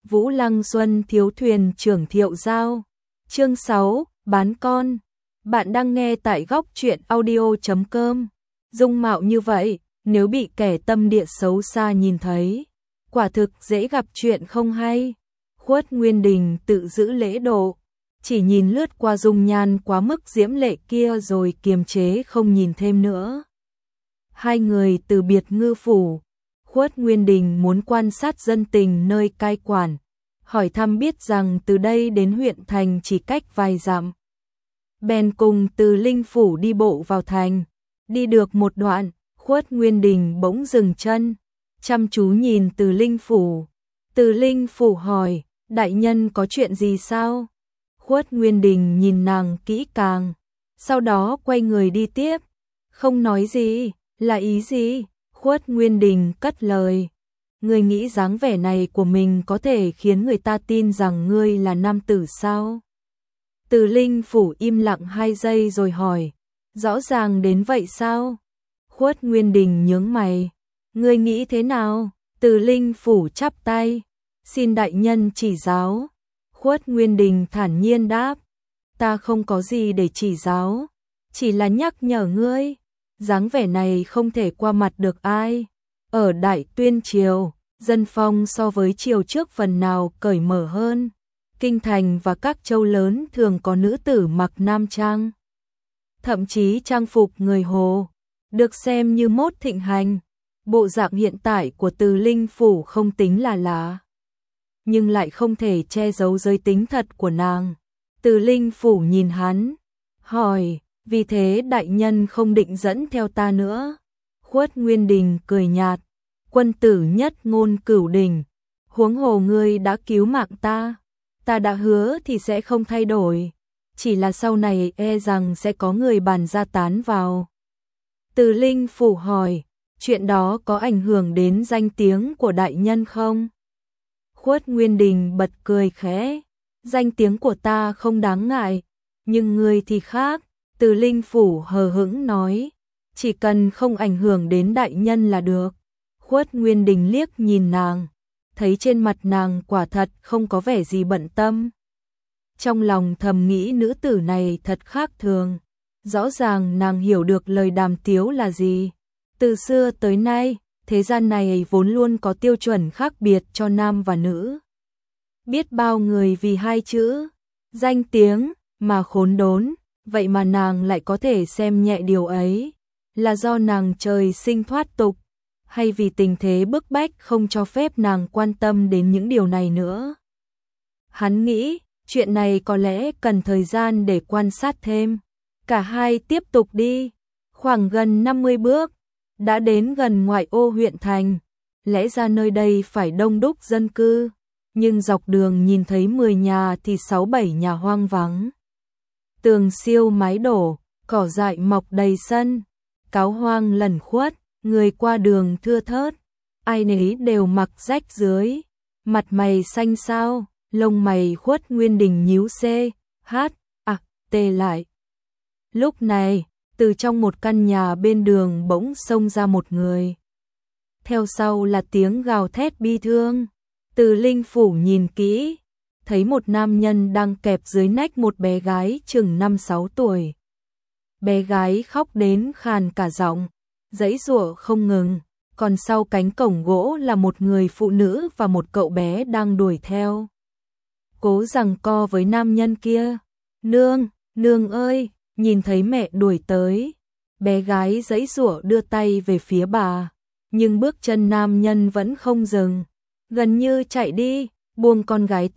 Vũ Lăng Xuân thiếu thuyền trưởng Thiệu Giao. Chương 6, bán con. Bạn đang nghe tại góc truyện audio.com. Dung mạo như vậy, nếu bị kẻ tâm địa xấu xa nhìn thấy, quả thực dễ gặp chuyện không hay. Khuất Nguyên Đình tự giữ lễ độ, chỉ nhìn lướt qua dung nhan quá mức diễm lệ kia rồi kiềm chế không nhìn thêm nữa. Hai người từ biệt Ngư phủ. Khuất Nguyên Đình muốn quan sát dân tình nơi cai quản, hỏi thăm biết rằng từ đây đến huyện thành chỉ cách vài dặm. Bèn cùng Từ Linh phủ đi bộ vào thành. Đi được một đoạn, Khuất Nguyên Đình bỗng dừng chân, chăm chú nhìn Từ Linh phủ. Từ Linh phủ hỏi, đại nhân có chuyện gì sao? Khuất Nguyên Đình nhìn nàng kỹ càng, sau đó quay người đi tiếp. Không nói gì, là ý gì? Khuất Nguyên Đình cất lời. Ngươi nghĩ dáng vẻ này của mình có thể khiến người ta tin rằng ngươi là nam tử sao? Từ Linh phủ im lặng 2 giây rồi hỏi, rõ ràng đến vậy sao? Khuất Nguyên Đình nhướng mày, ngươi nghĩ thế nào? Từ Linh phủ chắp tay, xin đại nhân chỉ giáo. Khuất Nguyên Đình thản nhiên đáp, ta không có gì để chỉ giáo, chỉ là nhắc nhở ngươi, dáng vẻ này không thể qua mặt được ai. Ở Đại Tuyên Triều, dân phong so với triều trước phần nào cởi mở hơn. Kinh thành và các châu lớn thường có nữ tử mặc nam trang. Thậm chí trang phục người Hồ, được xem như mốt thịnh hành. Bộ dạng hiện tại của Từ Linh phủ không tính là lạ, nhưng lại không thể che giấu giới tính thật của nàng. Từ Linh phủ nhìn hắn, hỏi, vì thế đại nhân không định dẫn theo ta nữa? Khuất Nguyên Đình cười nhạt, quân tử nhất ngôn cửu đình, huống hồ ngươi đã cứu mạng ta đã hứa thì sẽ không thay đổi, chỉ là sau này e rằng sẽ có người bàn ra tán vào. Từ Linh phủ hỏi, chuyện đó có ảnh hưởng đến danh tiếng của đại nhân không? Khuất Nguyên Đình bật cười khẽ, danh tiếng của ta không đáng ngại, nhưng ngươi thì khác. Từ Linh phủ hờ hững nói, chỉ cần không ảnh hưởng đến đại nhân là được. Khuất Nguyên Đình liếc nhìn nàng, thấy trên mặt nàng quả thật không có vẻ gì bận tâm. Trong lòng thầm nghĩ nữ tử này thật khác thường, rõ ràng nàng hiểu được lời đàm tiếu là gì. Từ xưa tới nay, thế gian này vốn luôn có tiêu chuẩn khác biệt cho nam và nữ. Biết bao người vì 2 chữ, danh tiếng, mà khốn đốn, vậy mà nàng lại có thể xem nhẹ điều ấy, là do nàng trời sinh thoát tục, hay vì tình thế bức bách không cho phép nàng quan tâm đến những điều này nữa. Hắn nghĩ, chuyện này có lẽ cần thời gian để quan sát thêm. Cả hai tiếp tục đi, khoảng gần 50 bước, đã đến gần ngoại ô huyện thành. Lẽ ra nơi đây phải đông đúc dân cư, nhưng dọc đường nhìn thấy 10 nhà thì 6-7 nhà hoang vắng. Tường siêu mái đổ, cỏ dại mọc đầy sân, cáo hoang lẩn khuất, người qua đường thưa thớt, ai nấy đều mặc rách rưới, mặt mày xanh xao, lông mày Khuất Nguyên Đình nhíu tê lại. Lúc này, từ trong một căn nhà bên đường bỗng xông ra một người. Theo sau là tiếng gào thét bi thương. Từ Linh phủ nhìn kỹ, thấy một nam nhân đang kẹp dưới nách một bé gái chừng 5-6 tuổi. Bé gái khóc đến khàn cả giọng, giãy giụa không ngừng, còn sau cánh cổng gỗ là một người phụ nữ và một cậu bé đang đuổi theo. Cố giằng co với nam nhân kia, nương ơi, nhìn thấy mẹ đuổi tới. Bé gái giãy giụa đưa tay về phía bà, nhưng bước chân nam nhân vẫn không dừng, gần như chạy đi, buông con gái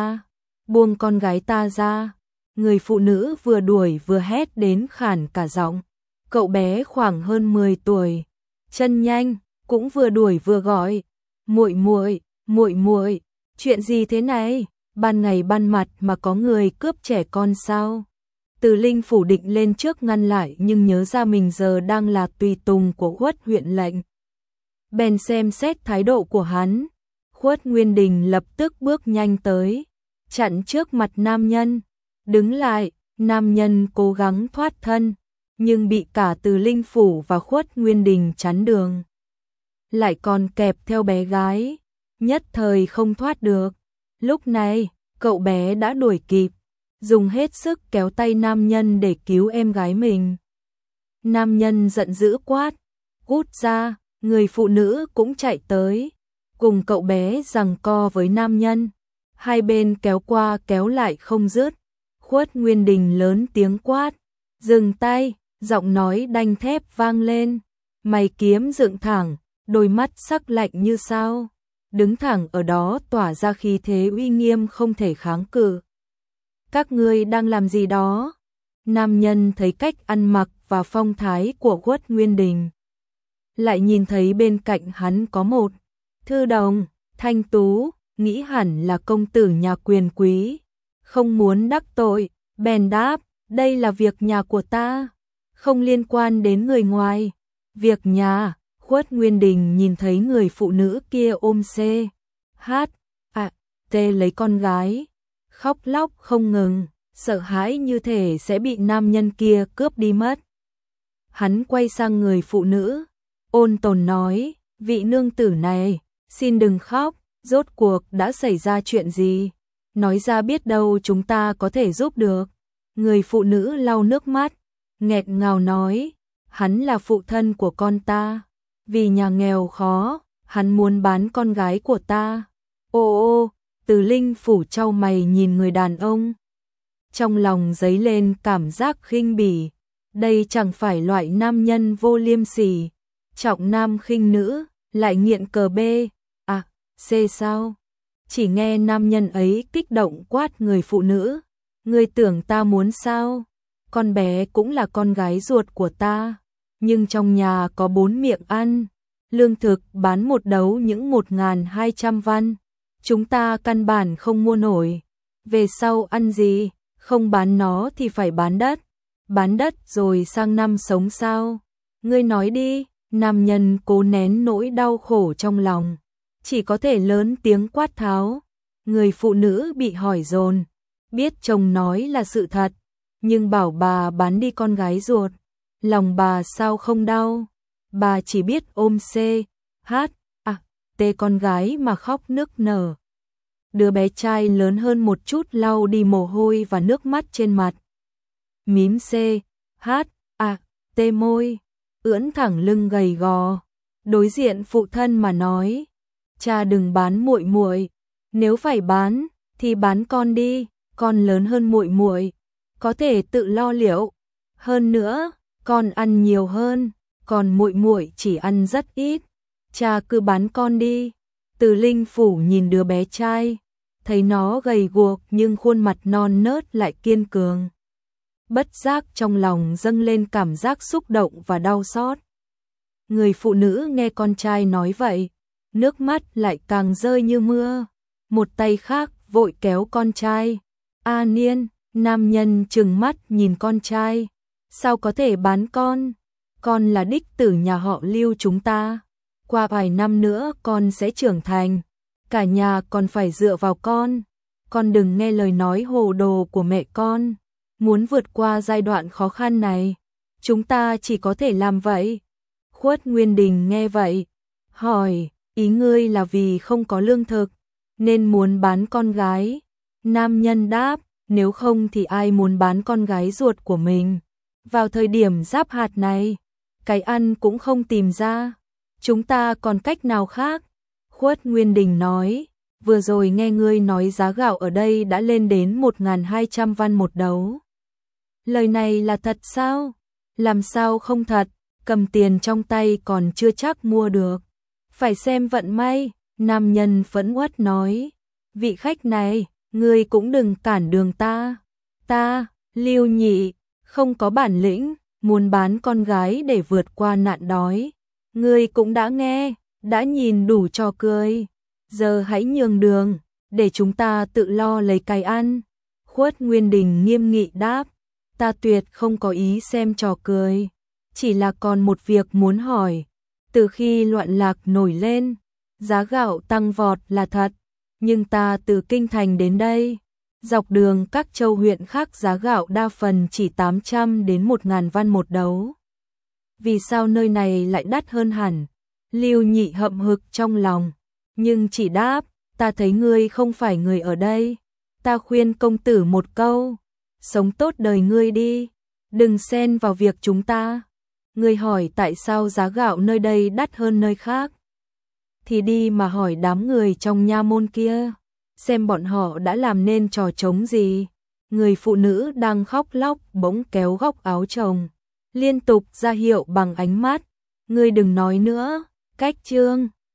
ta ra. Người phụ nữ vừa đuổi vừa hét đến khản cả giọng. Cậu bé khoảng hơn 10 tuổi, chân nhanh, cũng vừa đuổi vừa gọi, muội muội, chuyện gì thế này, ban ngày ban mặt mà có người cướp trẻ con sao? Từ Linh phủ định lên trước ngăn lại nhưng nhớ ra mình giờ đang là tùy tùng của Khuất huyện lệnh. Bèn xem xét thái độ của hắn. Khuất Nguyên Đình lập tức bước nhanh tới, chặn trước mặt nam nhân, đứng lại. Nam nhân cố gắng thoát thân, nhưng bị cả Từ Linh phủ và Khuất Nguyên Đình chắn đường. Lại còn kẹp theo bé gái, nhất thời không thoát được. Lúc này, cậu bé đã đuổi kịp, dùng hết sức kéo tay nam nhân để cứu em gái mình. Nam nhân giận dữ quát, cút ra, người phụ nữ cũng chạy tới, cùng cậu bé giằng co với nam nhân. Hai bên kéo qua kéo lại không dứt. Khuất Nguyên Đình lớn tiếng quát, dừng tay, giọng nói đanh thép vang lên. Mày kiếm dựng thẳng, đôi mắt sắc lạnh như sao, đứng thẳng ở đó tỏa ra khí thế uy nghiêm không thể kháng cự. Các ngươi đang làm gì đó? Nam nhân thấy cách ăn mặc và phong thái của Khuất Nguyên Đình, lại nhìn thấy bên cạnh hắn có một thư đồng, thanh tú, nghĩ hẳn là công tử nhà quyền quý, không muốn đắc tội, bèn đáp, đây là việc nhà của ta, không liên quan đến người ngoài. Việc nhà. Khuất Nguyên Đình nhìn thấy người phụ nữ kia ôm lấy con gái, khóc lóc không ngừng, sợ hãi như thể sẽ bị nam nhân kia cướp đi mất. Hắn quay sang người phụ nữ, ôn tồn nói, vị nương tử này, xin đừng khóc, rốt cuộc đã xảy ra chuyện gì? Nói ra biết đâu chúng ta có thể giúp được. Người phụ nữ lau nước mắt, nghẹt ngào nói, hắn là phụ thân của con ta. Vì nhà nghèo khó, hắn muốn bán con gái của ta. Ô, Từ Linh Phủ chau mày nhìn người đàn ông. Trong lòng dấy lên cảm giác khinh bỉ. Đây chẳng phải loại nam nhân vô liêm sỉ, trọng nam khinh nữ, lại nghiện cờ bê, C sao? Chỉ nghe nam nhân ấy kích động quát người phụ nữ. Ngươi tưởng ta muốn sao? Con bé cũng là con gái ruột của ta. Nhưng trong nhà có 4 miệng ăn, lương thực bán một đấu những 1.200 văn, chúng ta căn bản không mua nổi. Về sau ăn gì, không bán nó thì phải bán đất rồi sang năm sống sao? Ngươi nói đi. Nam nhân cố nén nỗi đau khổ trong lòng, chỉ có thể lớn tiếng quát tháo. Người phụ nữ bị hỏi dồn, biết chồng nói là sự thật, nhưng bảo bà bán đi con gái ruột, lòng bà sao không đau. Bà chỉ biết ôm con gái mà khóc nức nở. Đứa bé trai lớn hơn một chút lau đi mồ hôi và nước mắt trên mặt, mím môi, ưỡn thẳng lưng gầy gò, đối diện phụ thân mà nói, cha đừng bán muội muội, nếu phải bán thì bán con đi, con lớn hơn muội muội, có thể tự lo liệu, hơn nữa, con ăn nhiều hơn, còn muội muội chỉ ăn rất ít, cha cứ bán con đi. Từ Linh Phủ nhìn đứa bé trai, thấy nó gầy guộc nhưng khuôn mặt non nớt lại kiên cường. Bất giác trong lòng dâng lên cảm giác xúc động và đau xót. Người phụ nữ nghe con trai nói vậy, nước mắt lại càng rơi như mưa. Một tay khác vội kéo con trai. Niên, nam nhân trừng mắt nhìn con trai. Sao có thể bán con? Con là đích tử nhà họ Lưu chúng ta. Qua vài năm nữa con sẽ trưởng thành. Cả nhà còn phải dựa vào con. Con đừng nghe lời nói hồ đồ của mẹ con. Muốn vượt qua giai đoạn khó khăn này, chúng ta chỉ có thể làm vậy. Khuất Nguyên Đình nghe vậy, hỏi, ý ngươi là vì không có lương thực, nên muốn bán con gái. Nam nhân đáp, nếu không thì ai muốn bán con gái ruột của mình. Vào thời điểm giáp hạt này, cái ăn cũng không tìm ra, chúng ta còn cách nào khác? Khuất Nguyên Đình nói, vừa rồi nghe ngươi nói giá gạo ở đây đã lên đến 1.200 văn một đấu. Lời này là thật sao? Làm sao không thật, cầm tiền trong tay còn chưa chắc mua được. Phải xem vận may, nam nhân phẫn uất nói. Vị khách này, ngươi cũng đừng cản đường ta. Ta, Lưu Nhị, không có bản lĩnh, muốn bán con gái để vượt qua nạn đói. Ngươi cũng đã nghe, đã nhìn đủ trò cười. Giờ hãy nhường đường, để chúng ta tự lo lấy cái ăn. Khuất Nguyên Đình nghiêm nghị đáp. Ta tuyệt không có ý xem trò cười, chỉ là còn một việc muốn hỏi. Từ khi loạn lạc nổi lên, giá gạo tăng vọt là thật, nhưng ta từ Kinh Thành đến đây, dọc đường các châu huyện khác giá gạo đa phần chỉ 800 đến 1.000 văn một đấu. Vì sao nơi này lại đắt hơn hẳn? Lưu Nhị hậm hực trong lòng, nhưng chỉ đáp, ta thấy ngươi không phải người ở đây, ta khuyên công tử một câu, sống tốt đời ngươi đi, đừng xen vào việc chúng ta. Ngươi hỏi tại sao giá gạo nơi đây đắt hơn nơi khác, thì đi mà hỏi đám người trong nha môn kia, xem bọn họ đã làm nên trò trống gì. Người phụ nữ đang khóc lóc bỗng kéo góc áo chồng, liên tục ra hiệu bằng ánh mắt, ngươi đừng nói nữa, cách chương.